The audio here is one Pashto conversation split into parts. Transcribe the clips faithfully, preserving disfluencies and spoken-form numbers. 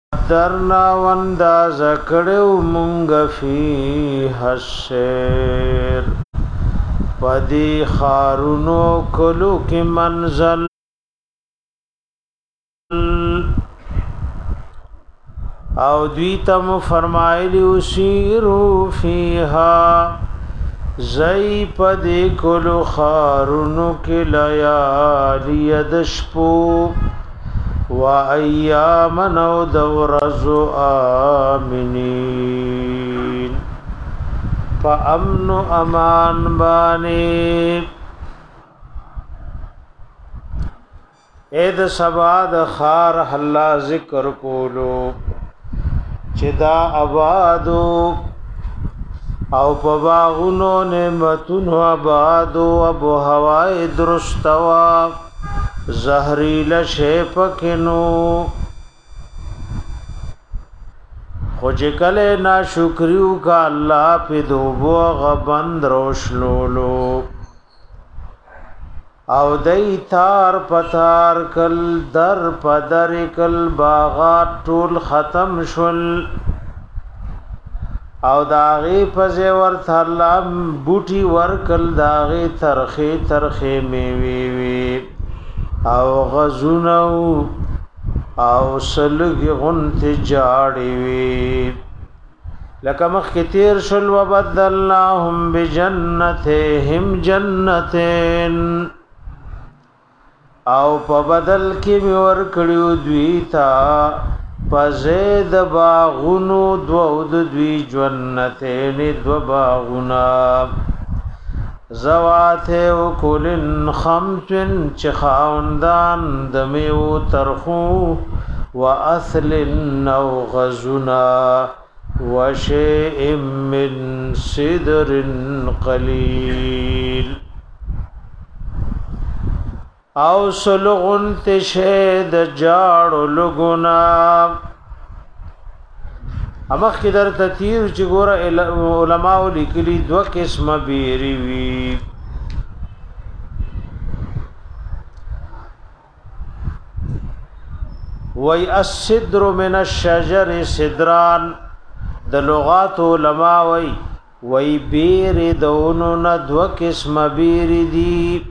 درنا وانداز کړو مونږ فی السیر پدی خارونو کلو کی منزل او دوی تم فرمایلی اسیرو فیها زی پدی کلو خارونو کی لیالی دشپو و ایامن او دورزو آمینین پا امن و امان بانی اید سبا د خار حلا ذکر کولو چدا آبادو او پا باغونو نعمتونو آبادو ابو هوائی درستوا زهریل شیپکنو خوچ کل ناشکریو کا اللہ پی دوبو غبند روشلولو او دی تار پتار کل در پدر کل باغات ټول ختم شل او داغی پزی ورت اللہ بوٹی ورکل داغی ترخی ترخی میوی وی او غزونو او سلگی غنت جاڑی وی لکه مخ کتیر شل و بدلناهم بجنتهم جنتین او په بدل کې می ور کړیو دوی تا پزید باغونو دو د دوی جنتین دو باغونا زوات او کولن خمتن چخاوندان دمیو ترخو و اصل او غزنا و شیء من صدر قلیل او سلغن تشید جاڑو لگنا امخ کی در تطیر چی گورا علماء لکلی دو قسم بیری وی وی الصدر من الشجر صدران د لغات علماء وی وی بیر دونو ندو قسم بیری دی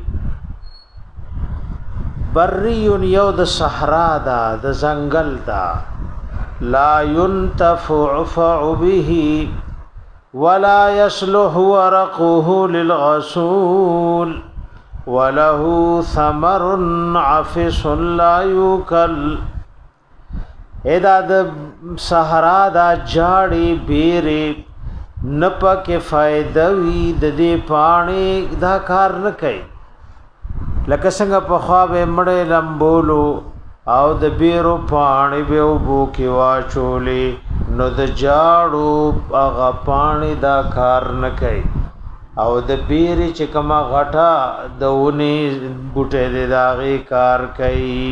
بریون یو د صحرا دا د زنگل دا لا ينتفع به ولا يصلح ورقه للغسول وله ثمر عفس لا يوكل ادا د صحرا دا جاړي بیره نپک فائدہ وی د دې پانی دا کار نه کوي لکه څنګه په خواب مړې لمبولو او د بیرو پانی به وبو کې واچولې نو د جاړو هغه پانی دا کار نه کوي او د بیرې چې کما غټه د ونی بوټې د داغي کار کوي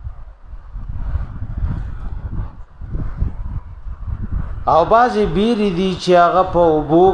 او بازي بیرې دي چې هغه په وبو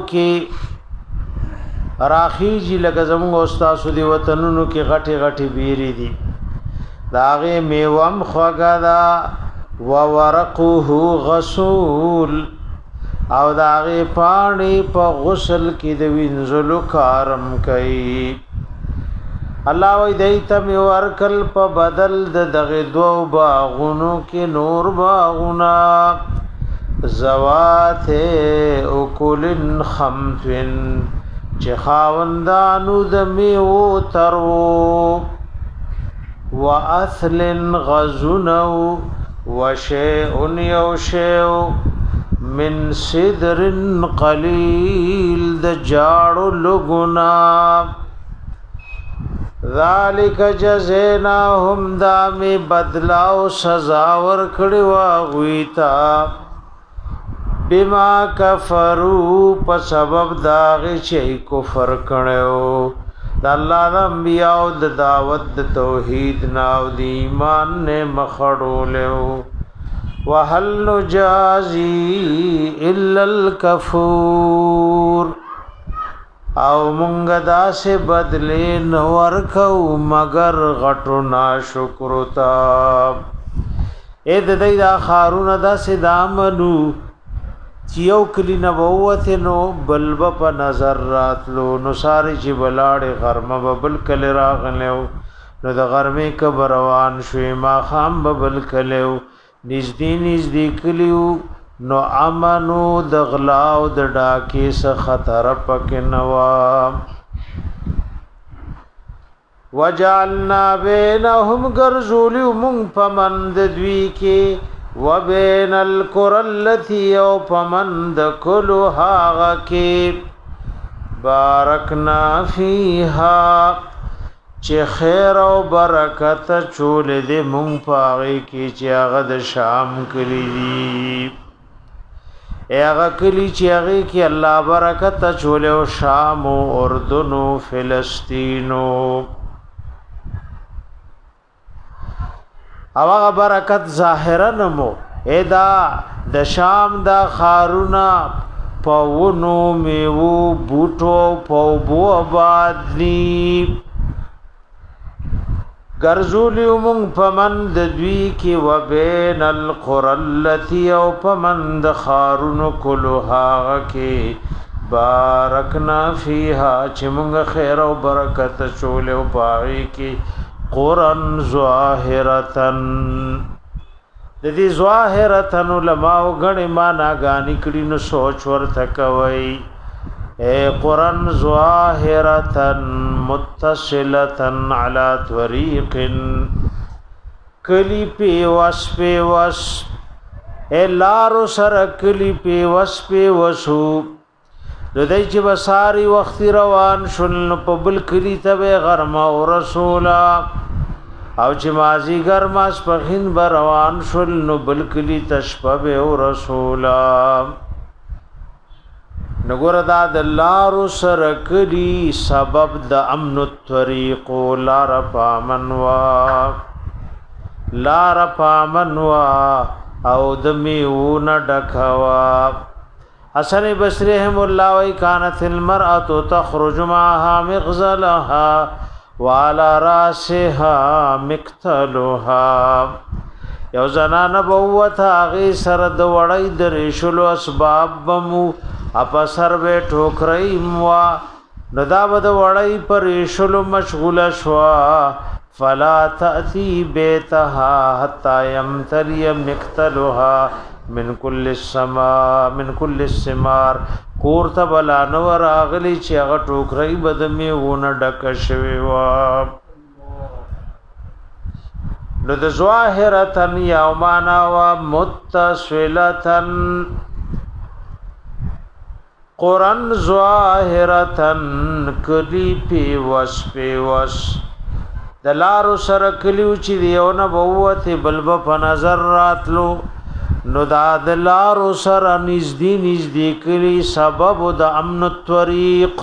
کې راخیږي لکه زموږ استاد دی وطنونو کې غټي غټي بیرې دي داغه میوم خوګا دا و ورقه غسول او داغه پانی په غسل کې د وینځلو کارم کوي الله وی دیت می ورکل په بدل د دغه دو باغونو کې نور باغونا زوات او کولن خمتن چې خاوندانو د میو ترو و اصل غزنو و شیء یوشیو من صدر قلیل د جاړو لګنا ذالک جزیناهم دامی بدلاو سزا ور کړي وا غویتا بما کفروا په سبب داغه چې کفر کړو د الله د انبیاء د دعوت د توحید ناو د ایمان نه مخړولیو وهل نجازی الا الکفور او مونږ دا سه بدلې نور کو مگر غټو نا شکر تا اې د دې دا خارونه دا سدامنو چیو کلی نبوت نو بلب په نظر راتلو نو ساری چې بلاړې غرمه بل کلی راغلو نو د غرمې کبر روان شوې ما خام بل کلیو نږدې نږدې کلیو نو امنو د غلاو د ډاکې څخه خطر پکې نوا وجعلنا بينهم غرزول من فمن دوی کې وبين القرى التي او فمن كلها کې بارکنا فيها چې خیر او برکت چول دې مونږ پاغي کې چې هغه د شام کلی دي هغه کلی چې هغه کې الله برکت چول او شام او اردن او فلسطینو او هغه برکت ظاهرا نمو ادا د شام دا خارونا پاونو میوو بوټو پاوبو آبادی گرزولی امونگ پمند دوی کی وبین القرى اللتی او پمند خارون کلوها کی بارکنا فیها چمونگ خیر و برکت چول و پاغی کی قرآن ظاہرتن دی ظاہرتن علماء گڑی مانا گانی کڑی نو سوچ ورتکوئی اے قرآن ظاہرتن متصلتن علی طریق کلی پیوس پیوس اے لارو سر کلی پیوس پیوسو دای چې بساری وخت روان شول په بل کلی ته غرمه او رسولا او چې مازی ګرماس په هین روان شول نو بل کلی تشبب او رسولا نګور دا د لارو سره کلی سبب د امن الطريق لار پامنوا لار پامنوا او د میون ډکوا حسن بصری رحم الله وی کانت المرأة تخرج معها مغزلها وعلى راسها مقتلها یو زنان بوت هغه سره د وړی د ریشلو اسباب بمو اپا سر به ټوکرای موا ندا بد وړی پر ریشلو مشغوله شوا فلا تأتي بيتها حتى يمتلي مقتلها من كل السما من كل الثمار کور ته بلا نو راغلی چې هغه ټوکرای بدمه ونه ډک شوی وا نو د ظاهرتن یومانا و متصلتن قرآن ظاهرتن کلی پی وس پی وس دلارو سره کلیو چې دیونه بوته بلب په نظر راتلو نو دا دلارو سره نزدې نزدې کلی سبب د امن الطريق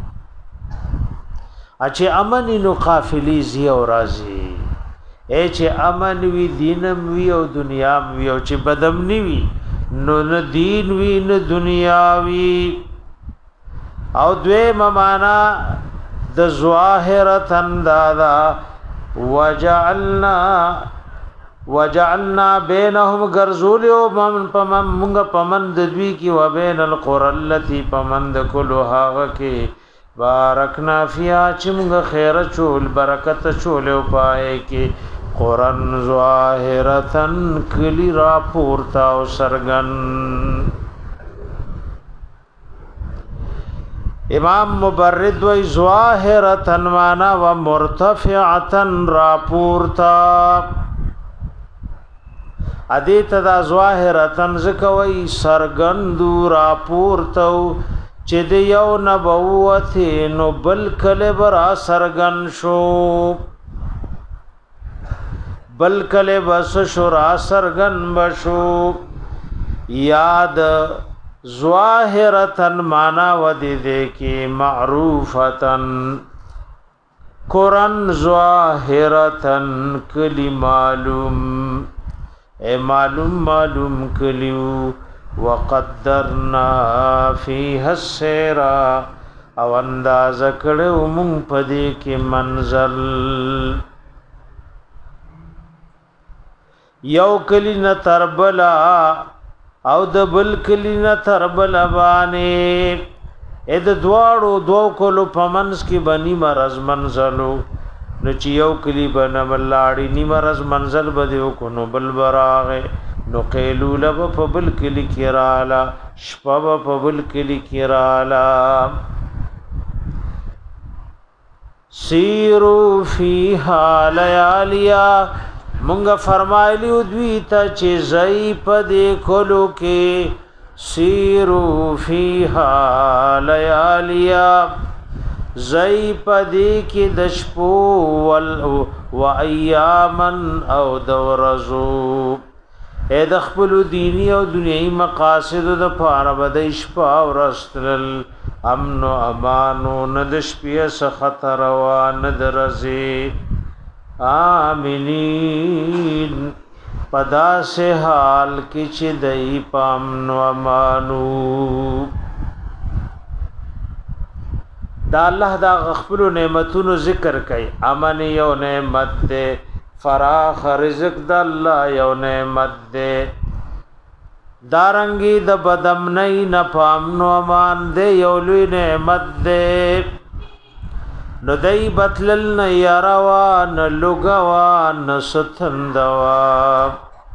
اچې امن نو قافلی زی او راضی اے چې امن وی دینم وی او دنیا وی او چې بدم نی وی نو نه دین وی نه دنیا وی او دوی ممانا د ظاهرتن دادا وجعلنا وجعلنا بينهم غرزول ومن پمن مونږ پمن د دوی کی وبین القرى التي پمن د كلها کی بارکنا فيها چې مونږ خیر چول برکت چول او پای کی قرآن ظاهرتن کلی را پورتا او سرغن امام مبرد وی ظاهرتن معنا و مرتفعتن را پورتا ادیت دا ظاهرتن زکوی سرګندو را پورتو چې د یو نبوت نو بل کله برا سرګن شو بل کله بس شورا سرګن بشو یاد ظاهرتن معنا ودی دې کې معروفتن قرآن ظاهرتن کلی معلوم اے معلوم معلوم کلیو وقدرنا فیها السیرا او انداز کړو مونږ پدې کې منزل یو کلی نه تربلا او د بل کلی نه تربلا باندې اې د دواړو دوو کولو پمنس کې بني مرز منزلو نو چې یو کلی بنه ملاړي ني مرز منزل بده کو نو بل براغه نو قیلوله په بل کلی کرالا شپه په بل کلی کرالا سیرو فیها لیالیا مونږ فرمایلی دوی ته چې زئی په دې کولو کې سیرو فیها لیالیا زئی پدی کی دشپو ول و ایامن او دورزو اے د خپل دینی او دنیوي مقاصد د پاره بد شپه او رستل امن او امانو ند شپه س خطر و ند رزي آمینین پدا سے حال کی چھ دئی پامن و امانو دا الله دا غفلو نعمتونو ذکر کئی امن یو نعمت دے فراخ رزق دا اللہ یو نعمت دے دارنگی دا بدم نئی نا پامنو امان دے یو لوی نعمت دے نو دای بتلل نه یاروا نه لګوا نه ستندوا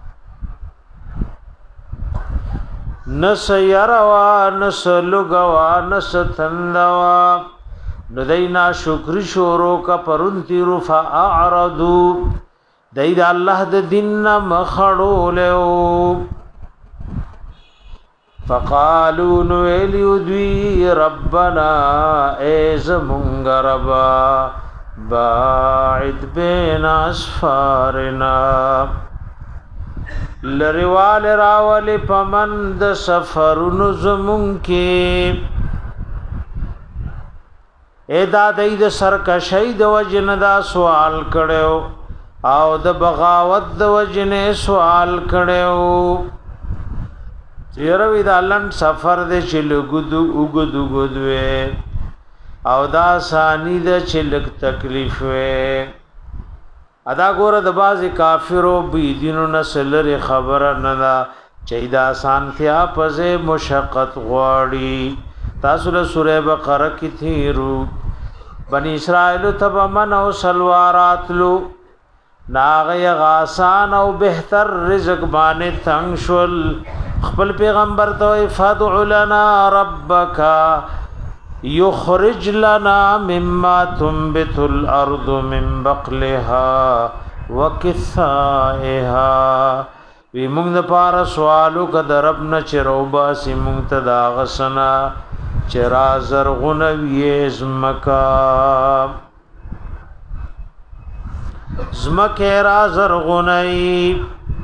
نه سیاروا نه سلګوا نه ستندوا نو دای نا شکر شورو کا پرونتی رفع اعرضو دای د الله د دین مخړو له فقالوا نویلیو دوی ربنا ایز منگربا باعد بین اسفارنا لریوال راول پمند سفرن زمون کی ایدا دید سرکشی د وجن دا سوال کڑیو او د بغاوت د وجن سوال کڑیو یروی دا لن سفر دے چل گدو اگدو گدوے او دا ثانی دے چلک تکلیف وے ادا گورا دا بازی کافرو بیدینو نسلر خبر ندا چیدہ سانتیا پزے مشقت غواڑی تاسول سورہ بقرہ کی تھیرو بنی اسرائیلو تب من او سلواراتلو ناغی غاسان او بہتر رزق بانے تنگشل خپل پیغمبر ته فادع لنا ربک یخرج لنا مما تنبت الارض من بقلها وكثائها وی موږ د پاره سوالو ک درب نه چروبا سی موږ ته دا غسنا چرا زرغونوی زمکا زمکه را زرغونی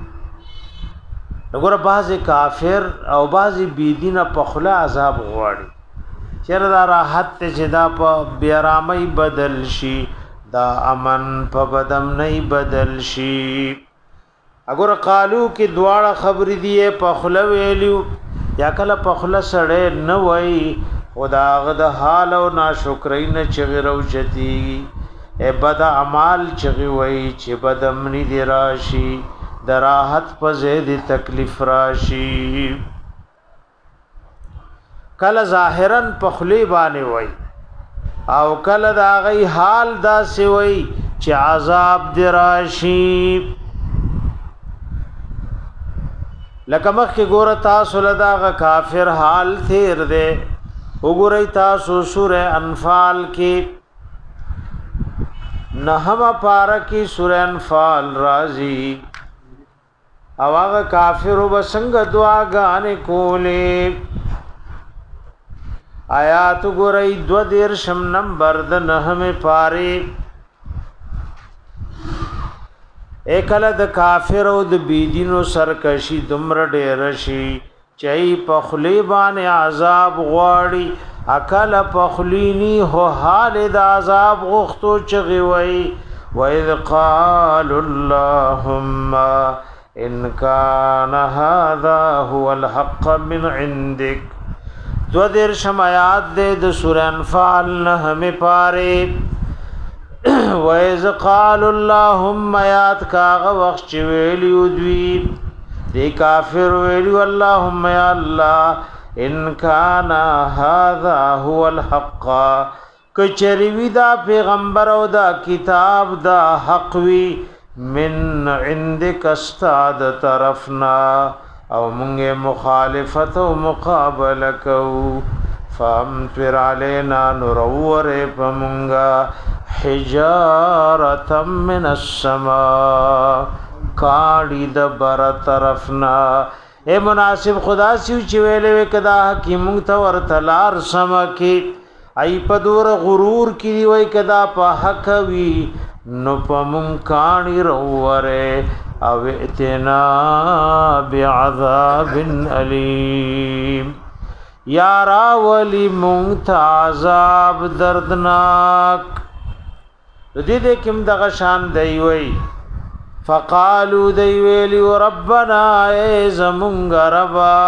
وګوره بعضی کافر او بعضی بيدینه په خله عذاب غواړي چیرې دا راحت ته چې دا په بیرامي بدل شي دا امن په بدم نه بدل شي وګوره قالو کې دواړه خبرې دی په خله ویلو یا کله په خله سړې نه وای خدا غد حال او ناشکرۍ نه چغرو چتی اے بد اعمال چغي وای چې بدم نه دی راشي دراحت په زید تکلیف راشي کله ظاهرا په خلی باندې وای او کله دا غي حال دا سی وای چې عذاب دراشي لکه مخکې ګوره تاسو لداغه کافر حال تیر دے وګورئ تاسو سورہ انفال کې نحما پارا کی سورہ انفال رازی او هغه کافر وبسنګ دعاګانې کولې آیات ګورئ دو دیر شم نمبر د نحمه پاره اکل د کافر او د بيدینو سرکشي دمر ډېر شي چي په خلی باندې عذاب غواړي اکل په خلینی هو حال د عذاب غختو چغي وي واذ قال اللهم ان كان هذا هو الحق من عندك دو دیر شمایات دے د سورہ انفال نه ہمیں پارے وَإِذْ قَالُوا اللَّهُمَّ يَاتْ كَاغَ وَخْچ ویلیو دوی دی کافر ویلیو اللهم یا اللہ ان کان هذا هو الحق کچریوی دا پیغمبر او دا کتاب دا حق وی من عندك استاد طرفنا او مونږه مخالفت او مقابله کو فامطر علينا نور پمونږه حجارة من السماء کاڑی د بر طرفنا اے مناسب خدا سیو چې ویلې کدا حکیم ته ورتلار سمکی ای پدور غرور کی وی کدا په حق وی نو پمون کاڑی روره او اتنا بعذاب علیم یا راولی مونت عذاب دردناک دې دې کوم دغه شان دی وی فقالوا دی ویلی ربنا ای زمونږ ربا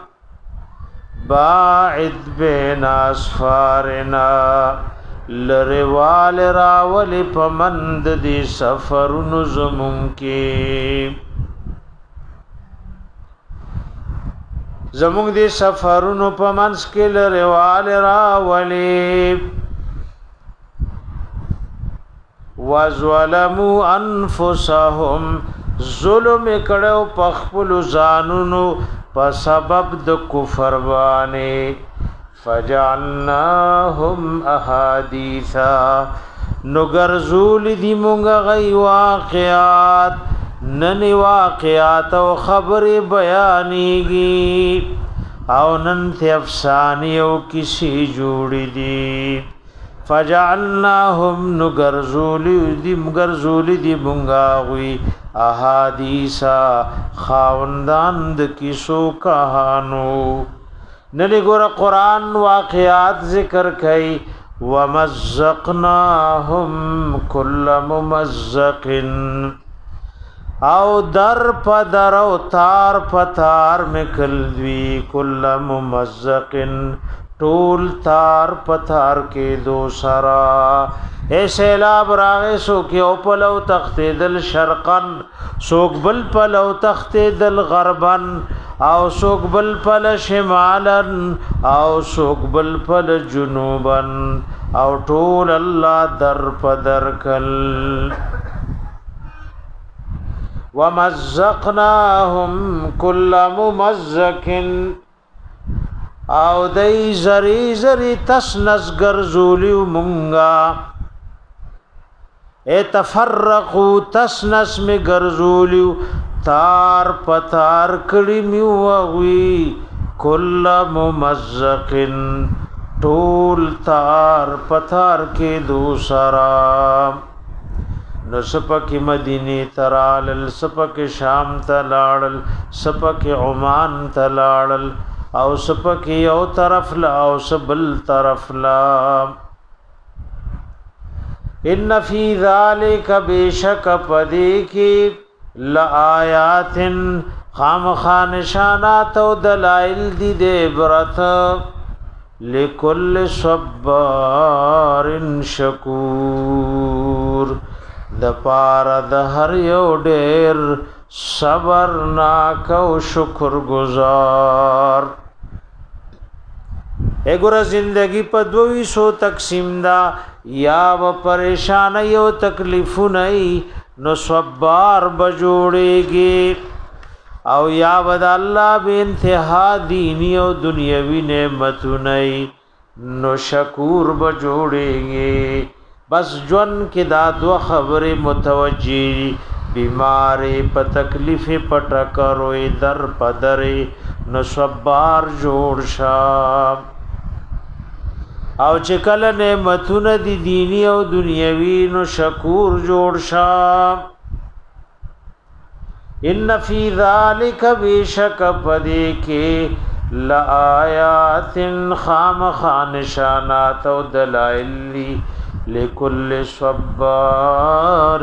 باعد بین اسفارنا لروال راول پمند دی سفر نزمون کې زمونږ دی سفرونو پمنس کې لروال راولې وَظَلَمُوا أَنفُسَهُمْ ظلم کړو پخپل ځانونو په سبب د کفر باندې فجعلناهم احاديثا نغرزول دی مونږ غي واقعات نن واقعات او خبر بیانېږي او نن ته افسانه او کسی جوړې دي فجعلناهم نغرزولی دی مغرزولی دی بنگاوی احادیثا خاوندان د کیسو کہانو نلی گور قرآن واقعات ذکر کئی ومزقناهم کل ممزق او در پدر او تار پتار مکل دوی کل ممزق ټول تار پتار کې دو سرا اے سیلاب راغې سو کې او پلو تخت دل شرقن سوک بل پلو تخت دل غربن او سوک بل پل شمالن او سوک بل پل جنوبن او ټول الله در پدر کل ومزقناهم كل ممزق او دای زری زری تسنس گرزولیو مونگا اے تفرقو تسنس میں گرزولیو تار پتار کڑی میو اغوی کل ممزقن ټول تار پتار کے دوسرا نو سپک مدینی ترالل سپک شام تلاړل سپک عمان تلاړل او سپکی او طرف لا او سبل طرف لا ان فی ذالک بیشک پدی کی لآیات خام خانشانات و دلائل دی دے برت لکل صبار شکور د پار د هر یو ډیر صبر ناکو شکر گزار اګوره زندگی په دوی سو تقسیم دا یا و پریشان یو تکلیف نه نو صبر بجوړيږي او یا ود الله به انتها دینی او دنیوي نعمتونه نو شکور بجوړيږي بس جون کې دا دو خبره متوجي بیماری په تکلیف پټ کروي در پدري نو صبر جوړ شام او چې کله نعمتونه دي دینی او دنیوي نو شکور جوړ شام ان فی ذلک بیشک پدی کې لآیات خام خانشانات او دلائل لکل صبار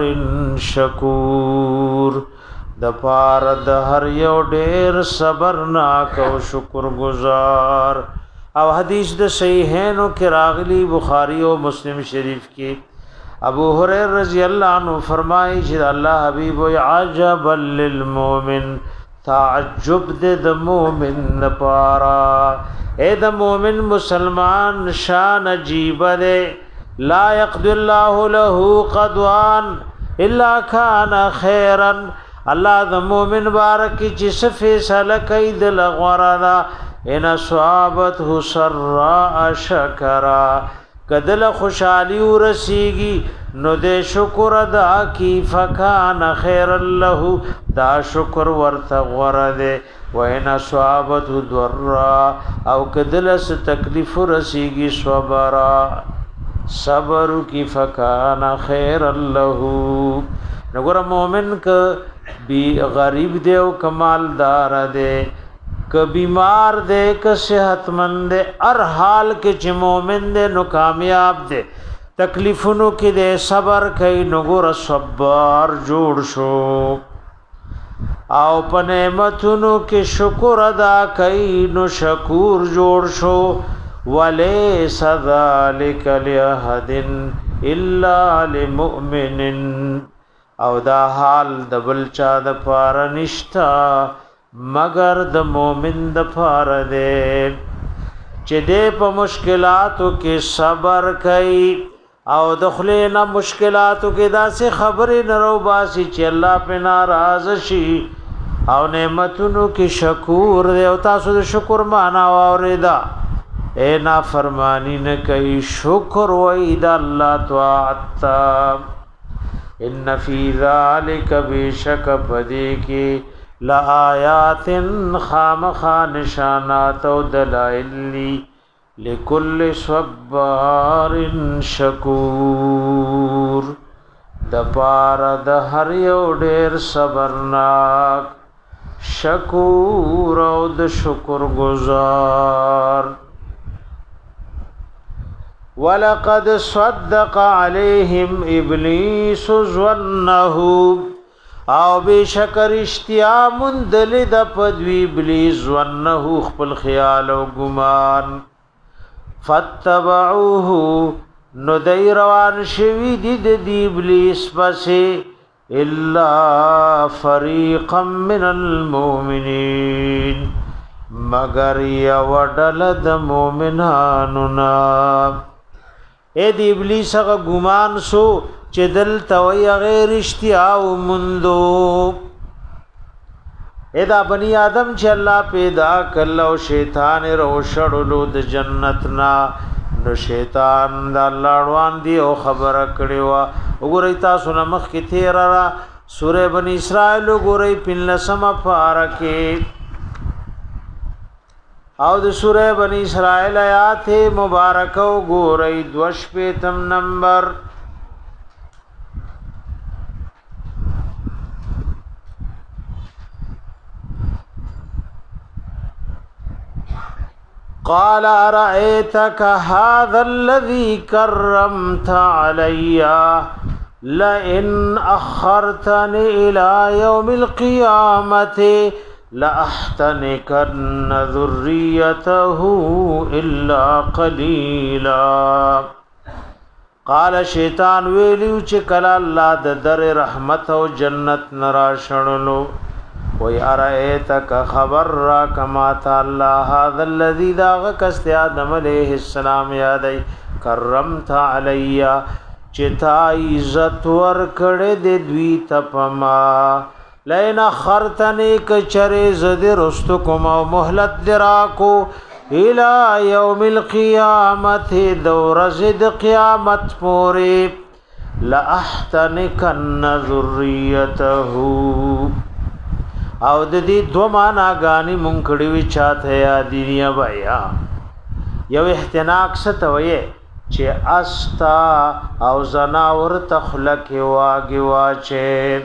شکور د پار د هر یو ډیر صبر ناک او شکر گزار او حدیث د صحیحینو کې راغلی بخاری او مسلم شریف کې ابو هريره رضی الله عنه فرمایي چې الله حبيب عجب للمؤمن تعجب د مؤمن لپاره اے د مؤمن مسلمان شان عجیب ده لا يقضي الله له قضوان الا كان خيرا الله د مؤمن بارک چې فیصله کوي د لغورا ان صحابته سراء شکرا کدل خوشالي ورسیږي نو د شکر ادا کی فکان خیر له دا شکر ورته ورده وینا صحابته ضرا او کدل س تکلیف ورسیږي صبر صبر کی فکان خیر له نګور مومن ک بی غریب دی او کمالدار دی ک بیمار دے ک صحت مند دے ہر حال کې چې مؤمن دے نو کامیاب دے تکلیفونو کې دے صبر کوي نو ګور صبر جوړ شو او په نعمتونو کې شکر ادا کوي نو شکور جوړ شو وليس ذلك لأحد الا لمؤمن او دا حال د بل چا د پاره نشتا مگر د مومن د فار دے چې دې په مشکلاتو کې صبر کوي او دخلینا مشکلاتو کې داسې خبرې نرو باسي چې الله په ناراض شي او نعمتونو کې شکور دی او تاسو د شکر معنا اوریدا اے نا فرمانی نه کوي شکر وای د الله طاعت ان فی ذلک بشک پدې کې لآیات خامخا نشانات و دلائل لکل صبار شکور دپار د هر یو ډیر صبرناک شکور او د شکر گزار ولقد صدق عليهم ابلیس ظنه او بشکر اشتیا مندل د پدوی ابلیس ظنه خپل خیال او ګمان فتبعوه نو دای روان شوی دی د ابلیس پسې الا فریقا من المؤمنین مگر یا وډل د مؤمنانو نا اے دی ابلیس هغه ګمان سو چې دل توي غیر اشتیا او مندو ادا بنی آدم چې الله پیدا کړل او شیطان رو شړلو د جنت نا نو شیطان د الله روان دی او خبره کړي وا وګورئ تاسو نه مخ کې تیر را سورې بنی اسرائیل وګورئ پنځم پارکه او د سورې بنی اسرائیل آیات مبارک وګورئ دوش پیتم نمبر قال أرأيتك هذا الذي كرمت علي لئن أخرتني إلى يوم القيامة لأحتنكن ذريته إلا قليلا قال شیطان ویلیو چې کله الله د در رحمت او جنت نرا شړلو وی ارائیتک خبر را کما تعالی هذا الذي داغ کست آدم علیہ السلام یادی کرمت علی چتا عزت ور کړه د دوی تپما لئن خرتنی کچره زد رست کوم او مهلت دراکو الى یوم القیامت دور زد قیامت پوری لاحتنکن ذریته او د دې دو معنا غانی مونکړی وی چاته یادینیا بیا یو احتناق ستوي چې استا او زناور تخلق واګي واچه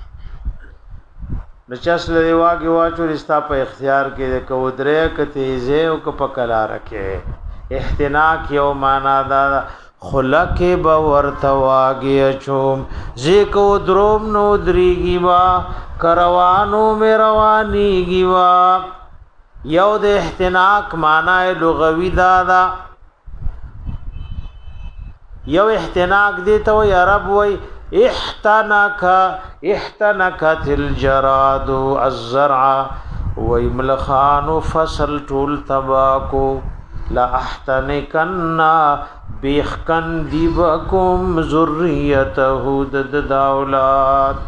نچاس لري واګي واچو رستا په اختیار کې کو درې کته زه او کو پکلا رکھے احتناق یو معنا دا خلق به ورته واګي چوم زیکو دروم نو دریږي وا کروانو می روانیږي وا یو د احتناق معنی لغوی دا دا یو احتناق دی ته یا رب وای احتنک احتنکت الجراد الزرع وای ملخان فصل طول تباکو لا احتنکن بیخکن دیبکم ذریته د اولاد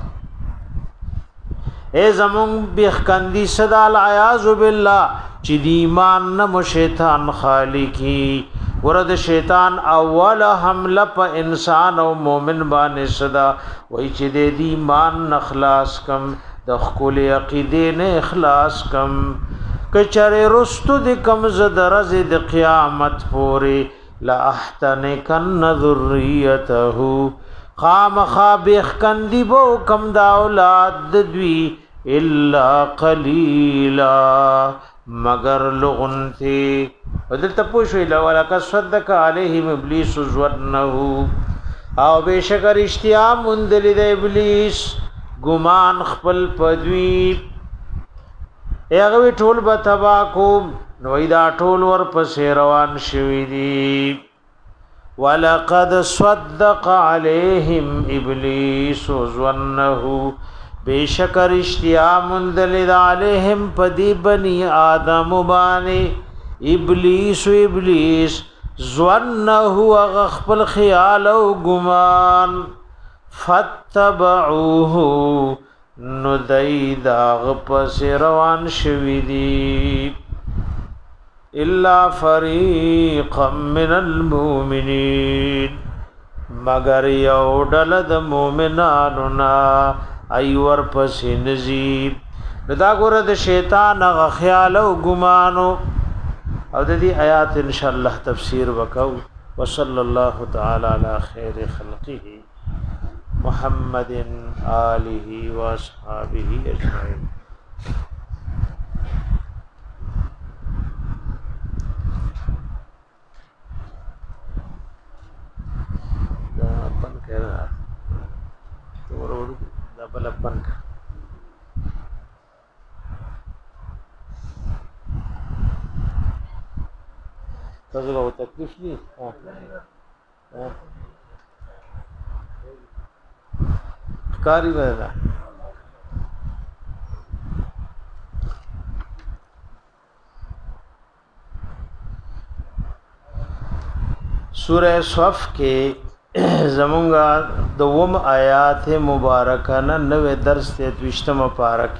اے زمون بیخکندی صدا العیاذ بالله چې دی ایمان نه شیطان خالقی ورد شیطان اول حمله په انسان او مؤمن باندې صدا وای چې د دی ایمان نخلاص کم د خپل عقیده نه اخلاص کم کچره رستو د کم زدرز د قیامت پوری لا احتنکن ذریته خام خابخ کندی بو کم دا اولاد دوی الا قلیلا مگر لغنتی ودل تپوش ویلا ولک صدق علیہم ابلیس ظنه او بشکر اشتیا مندل د ابلیس ګمان خپل پدوی هغه ټول به تبا کو نو دا ټول ور پسې روان شوی دی ولقد صدق عليهم ابلیس ظنه بیشکر اشتیا مندل علیہم پدی بنی آدم بانی ابلیس و ابلیس ظنه اغخبل خیال و گمان فتبعوه ندئی داغ پس روان شویدی الا فریقا من المؤمنین مگر یو ډله د مؤمنانو نا ایور پس نزیب دا ګوره د شیطان غ خیال او ګمانو او د دې آیات ان شاء الله تفسیر وکاو وصلی الله تعالی علی خیر خلقه محمد آله و اصحابہ اجمعین دا بن کړه تو ورو دا بل بن تاسو له تکلیف ني ها کاری ودا سورہ صف کے زمونگا دوم آیات مبارکانہ نوے درس تیتوشتم پارک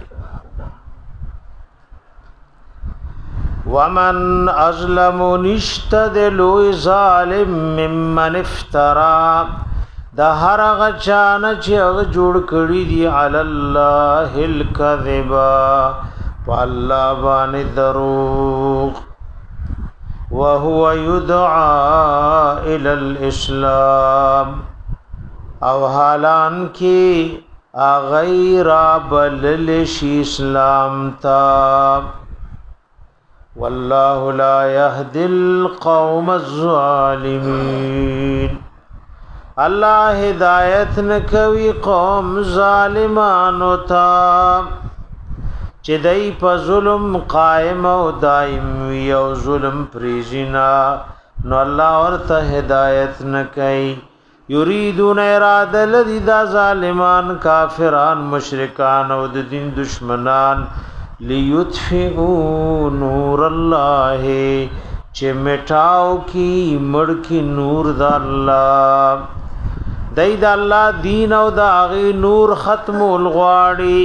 ومن ازلم نشتدلو ظالم ممن افترا دا هر غچان چې هغه جوړ کړی دی علی الله الکذبا والله باندې دروغ وهو يدعى الى الاسلام او حالان کی غیر بلل شی اسلام تا والله لا يهدي القوم الظالمين الله ہدایت نکوي قوم ظالمانو تا چې دای په ظلم قائم او دائم وي او ظلم پریزینا نو الله ورته هدایت نکي یریدون اراده لذي دا ظالمان کافران مشرکان او د دین دشمنان لیطفئوا نور الله چې مټاو کی مړ کی نور د الله دای د الله دین او د هغه نور ختم الغواړي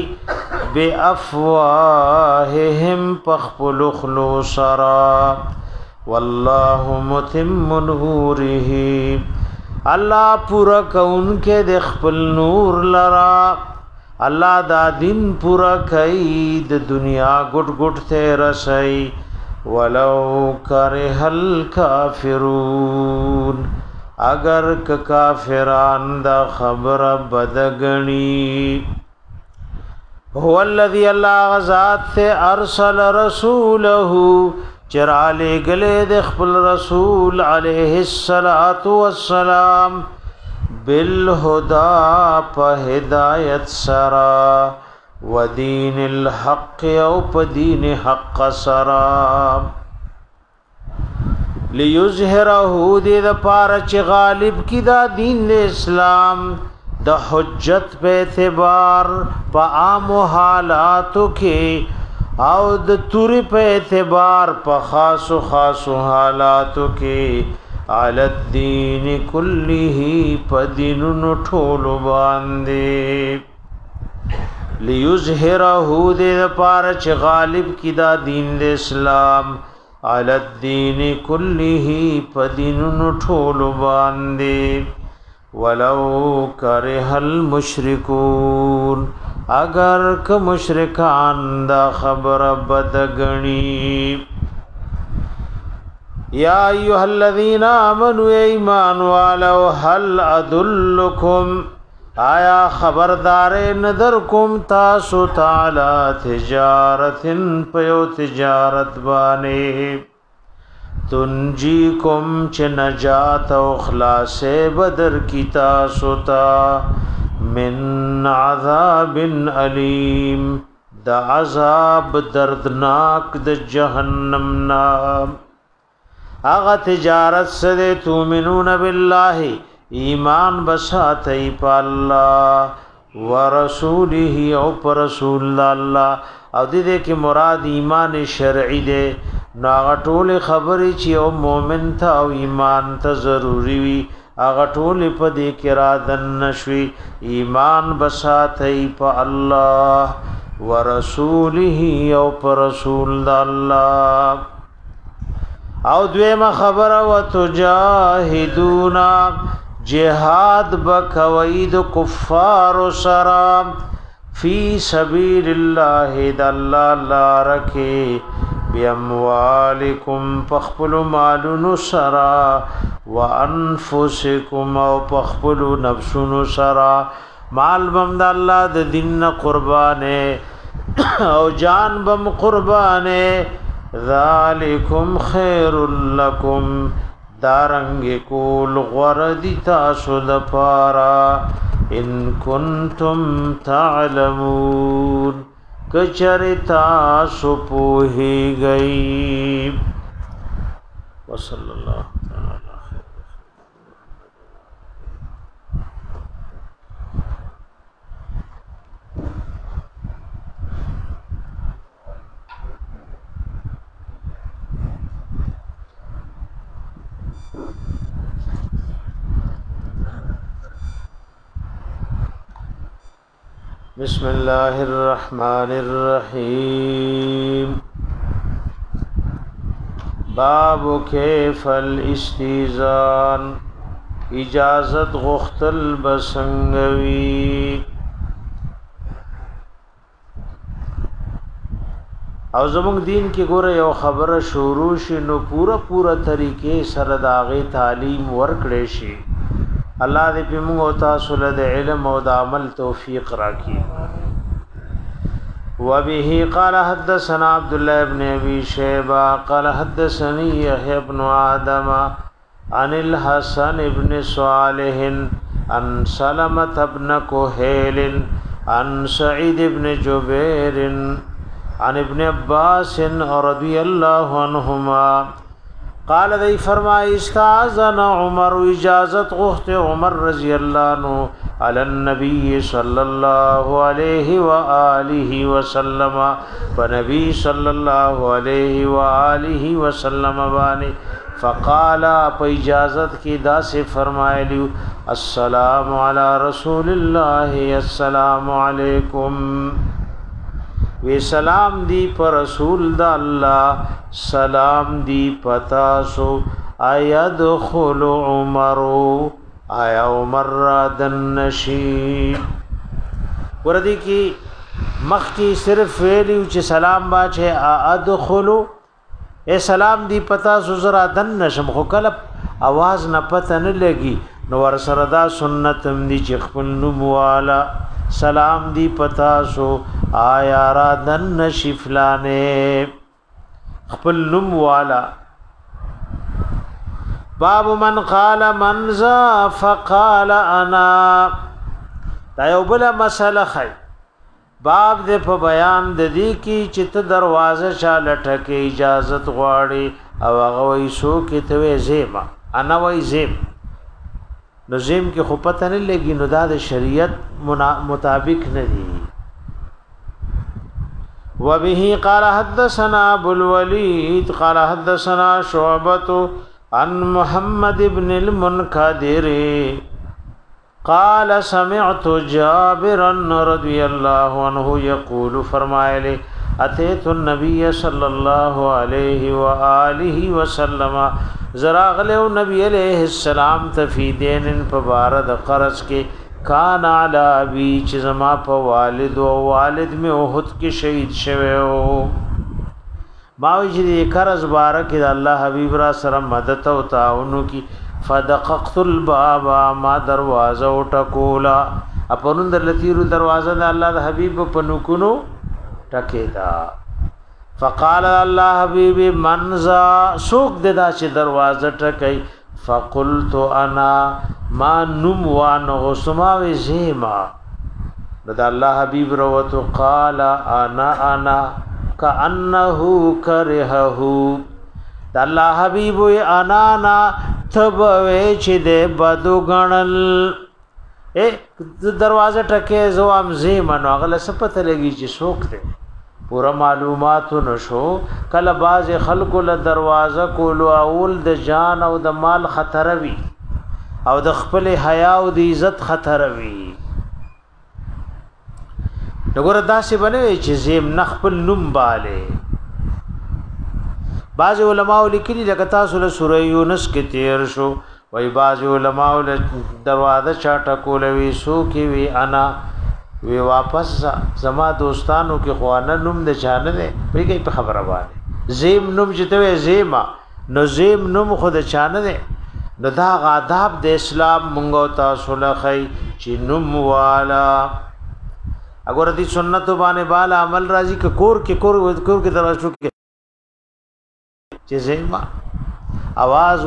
بافواههم پخپل خلوصرا والله متم نوره الله پورا کون کې د خپل نور لرا الله دا دین پورا کوي د دنیا ګټ ګټ ته رسي ولو کرہ الکافرون اگر ک کافران دا خبر بدگنی هو الذی اللہ غزات سے ارسل رسوله چرالے گلے د خپل رسول علیہ الصلات والسلام بالهدى فهدایت سرا ودین الحق او پدین حق سرا ليظهره دې د پاره چې غالب کی دا دین د اسلام د حجت په اعتبار په عام حالاتو کې او د توري په اعتبار په خاص خاص حالاتو کې علی الدین کله په دینونو ټول باندې ليظهره دې د پاره چې غالب کی دا دین د اسلام علی الدین کله پدینن ټول باندې ولو کرہ المشرکون اگر که مشرکان دا خبر بدغنی یا ایها الذین آمنوا ایمان والو هل ادلکم آیا خبردار نظر کوم تاسو تعالی تجارتن پیو تجارت بانه تنجیکم چ نجات او خلاص بدر کی تاسو تا من عذاب علیم دا عذاب دردناک د جهنم نام اغه تجارت سره تومنون بالله ایمان بساتی پا اللہ ورسوله او پر رسول اللہ او دیده که مراد ایمان شرعی ده ناغطول خبری چی او مومن تا او ایمان تا ضروری وی اغطول پا دی کرادن نشوی ایمان بساتی پا اللہ ورسوله او پر رسول اللہ او دویم خبر و تجاہدونا جهاد بکوید کفار سرام فی سبیل اللہ دلہ لارکی بیاموالکم پخپل مالون سرا وانفسکم او پخپل نفسون سرا مال بم دلہ دین قربانے او جان بم قربانے ذالکم خیر لکم دارنگ کول غردی تاسو دپارا ان کنتم تعلمون کچر تاسو پوہی گئی وصلی اللہ تعالی خیر بسم اللہ الرحمن الرحیم باب کیف الاستیزان اجازت غختل بسنگوی او زمونږ دین کې ګوره یو خبره شروع شي نو پورا پورا طریقې سره داغه تعلیم ورکړې شي الله دې په موږ او تاسو له علم او د عمل توفیق راکړي وبه قال حدثنا عبد الله بن ابي شيبه قال حدثني يحيى بن آدم عن الحسن بن صالح عن سلمة بن كهيل عن سعيد بن جبير عن ابن عباس رضي الله عنهما قال ذي فرمای استاذن عمر اجازت غخت عمر رضی اللہ عنہ علی النبی صلی اللہ علیہ وآلہ وسلم فنبی صلی اللہ علیہ وآلہ وسلم بانی فقال پا اجازت کی دا سے فرمائے لیو السلام علی رسول اللہ السلام علیکم وی سلام دی پر رسول دا اللہ سلام دی پتاسو ایدخل عمرو آیا عمر را دن نشی وردی کی مخ کی صرف ویلیو چی سلام باچے ادخلو اے سلام دی پتاسو زرا دن نشم خو کلب آواز نا پتا نلگی نور سردا سنتم دی چی خپل نموالا سلام دی پتاسو آیا را دن نشی فلانے خپل نم والا باب من قال من ذا فقال انا دا یو بل مسله خی باب دې په بیان د دې کی چې ته دروازه چا لټکه اجازت غواړي او هغه وای سو کې ته زیما انا وای زیم نو زیم کې خو پته نه لګي نو دا د شریعت مطابق نه دی وبه قال حدثنا ابو الوليد قال حدثنا شعبة عن محمد بن المنكدر قال سمعت جابرا رضي الله عنه يقول فرمائے اتيت النبي صلى الله عليه واله وسلم زراغلو نبی علیہ السلام تفیدین فبارد قرض کے کان علی ابی چزما په والد او والد میں احد کې شهید شوه باوی چې قرض بارک الله حبیب را سره مدد او تعاون کی فدققت الباب ما دروازه ټکولا اپنون در لتیرو دروازه د الله د حبیب په نکونو ټکیدا فقال الله حبیب منزا سوق ددا چې دروازه ټکای فقلت انا ما نم وان غسما وزیما د الله حبیب روت قال انا انا كانه كرهه د الله حبیب انا انا تبوي چې د بدو غنل اے دروازه ټکه زوام زیما نو غل سپته لګی چې سوق ده پورا معلومات نشو کله باز خلق له دروازه کولو اول د جان او د مال خطر وی او د خپل حیا او د عزت خطر وی دغه داسې بنوي چې زم نخپل نوم باله بعض علماء لیکلي لکه تاسو له سوره یونس کې تیر شو وای بعض علماء له دروازه چاټه کولوي سو کې وی انا وی واپس زما دوستانو کې خوانه نوم د چانه نه پېږي په خبره باندې زیم نوم چې ته زیما نو زیم نوم خود چانه نه نو دا آداب د اسلام مونږ تاسو له خی چې نوم والا اگر دې سنت باندې بالا عمل راځي ک کور کې کور کور کې دروازه کې چې زیما आवाज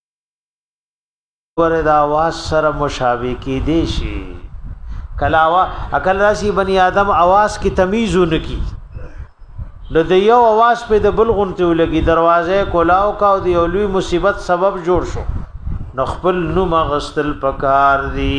ګوره دا आवाज سره مشابه کې دي شي کلاوا عقل راشي بني آدم आवाज کی تمیز نکی نو د یو आवाज په د بلغون ته لګي دروازه کولاو کا او د اولوی مصیبت سبب جوړ شو نو خپل نو مغستل پکار دی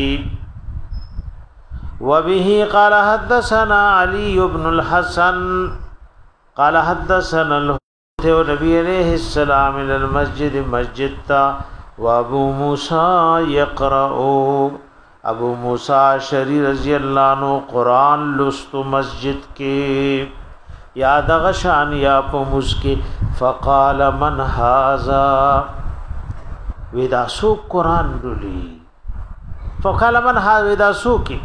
وبه قال حدثنا علي بن الحسن قال حدثنا النبي عليه السلام الى المسجد مسجد تا وابو موسى يقرأ ابو موسی شری رضی اللہ عنہ قرآن لست مسجد کے یاد غشان یا پمس کے فقال من هذا ودا سو قرآن للی فقال من هذا ودا سو کے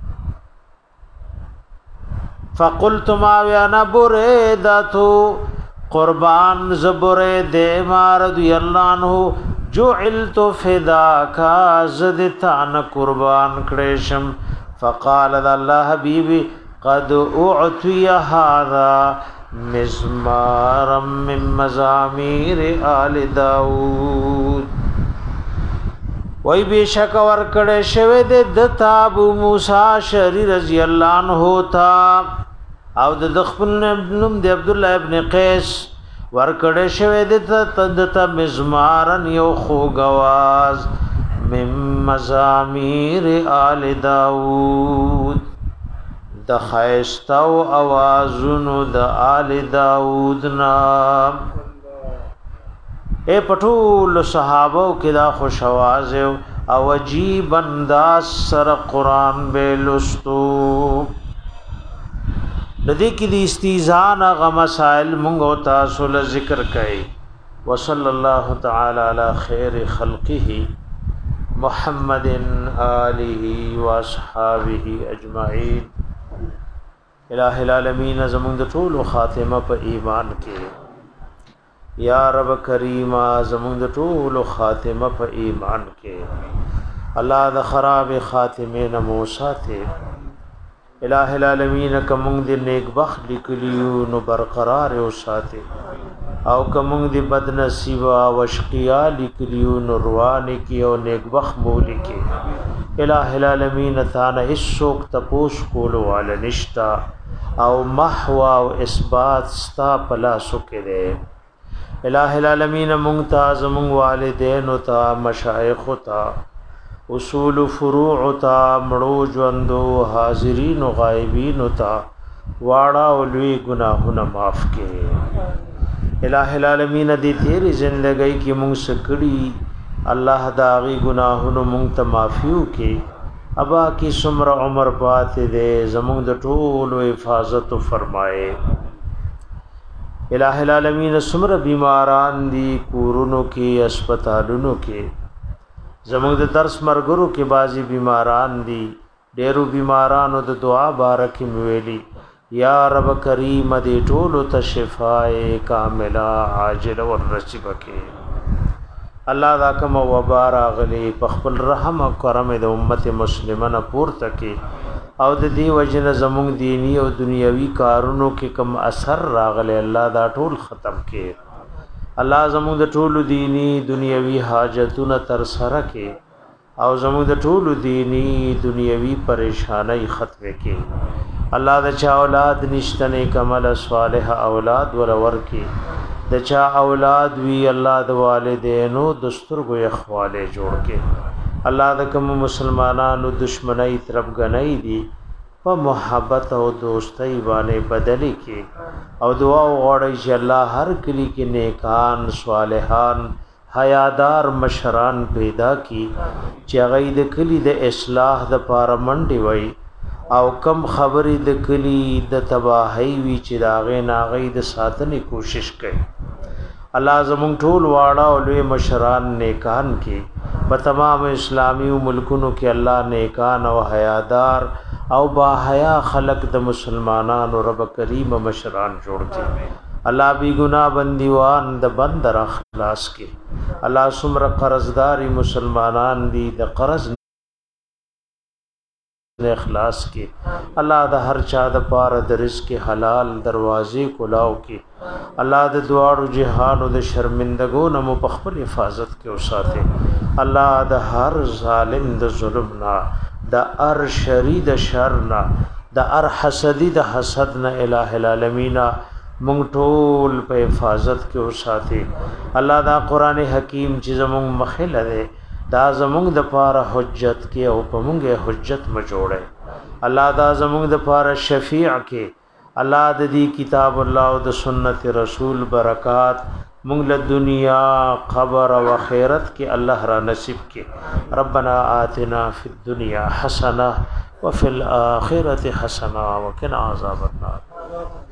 فقلت ما وانا بریدتو قربان زبرید ما رضی اللہ عنہ جعلت فداك زدتان قربان کړشم فقال الله حبيبي قد اعطي هذا مزمار من مزامير آل داود وای بشک ور کړه شوه د ابو موسی شری رضی الله عنه تا او د خپل نوم د عبد الله ابن قیس ورکړه شوه د تدت مزمارن یو خوګواز مم مزامیر آل داود د خیستو اوازونو د آل داود نام اے پټول صحابه کې دا خوش आवाज او عجیب انداز سره قران به لستو ندی کی دی استیزان غ مسائل مونږ تاسو له ذکر کړي وصلی الله تعالی علی خیر خلقه محمد آله و اصحابہ اجمعین الہ العالمین زمون د ټول خاتمه په ایمان کې یا رب کریم زمون د ټول خاتمه په ایمان کې الله د خراب خاتمه نمو ساته الہ العالمین کوم د نیک بخت لیکلیو نو برقرار او ساته او کوم د بد نصیب او اشقیا لیکلیو نو روان کی او نیک بخت مول کی الہ العالمین ثانه هیڅوک تپوس کولو ول نشتا او محو او اثبات ستا پلا سو کې الہ العالمین ممتاز مون والدین او تا مشایخ او تا اصول فروع او تا مړو ژوندو حاضرین او غایبین او تا واړه او لوی گناهونه معاف کړي الہ العالمین دې تیری زندګۍ کې مونږ سکړي الله دا غي گناهونو مونږ ته معافيو کې ابا کی سمر عمر پات دې زمونږ د ټولو حفاظت فرمائے الہ العالمین سمر بیماران دی کورونو کې اسپیټالونو کې زمونږ د درس مرګرو کې بازي بیماران دي ډېرو بیمارانو د دعا بارکه ویلي یا رب کریم دې ټولو ته شفای کامله عاجله ورنصیب کړي الله دا کوم وبا راغلي په خپل رحم او کرم د امت مسلمانه پورته کې او د دې وجنه زموږ دینی او دنیوي کارونو کې کم اثر راغلي الله دا ټول ختم کړي الله زموږ د ټولو دینی دنیوي حاجتونه تر سره کړي او زموږ د ټولو دینی دنیوي پریشانای ختم کړي الله د چا اولاد نشته کمل صالح اولاد ولور کړي د چا اولاد وی الله د والدینو دسترګو اخواله جوړ کې الله د کوم مسلمانانو دشمنی طرف غنۍ دي په محبت او دوستۍ باندې بدلی کې او دعا وغوړی چې الله هر کلی کې نیکان صالحان حیادار مشران پیدا کی چې هغه د کلی د اصلاح د پاره منډي وای او کم خبرې د کلی د تباہی وی چې داغه ناغې د ساتنې کوشش کوي الله زمون ټول واړه او لوی مشران نیکان کې په تمام اسلامي ملکونو کې الله نیکان او حیادار او با حیا خلق د مسلمانانو رب کریم مشران جوړ کړي الله بی گناہ بندیوان د بندر اخلاص کې الله سمر قرضداري مسلمانان دي د قرض اخلاص کې الله د هر چا د پاره د رزق حلال دروازې کلاو کې الله د دعاړو جهانو د شرمندګو نمو په خپل حفاظت کې اوساته الله د هر ظالم د ظلم نه د ار شری د شر نه د ار حسدی د حسد نه الہ العالمین مونږ ټول په حفاظت کې اوساته الله دا قران حکیم چې زموږ مخله ده دا زمونږ د پاره حجت کې او په مونږه حجت ما جوړه الله دا زمونږ د پاره شفیع کې الله د دې کتاب الله او د سنت رسول برکات مونږ له دنیا قبر او آخرت کې الله را نصیب کې ربنا آتنا فی الدنيا حسنه وفي الاخره حسنه وقنا عذاب النار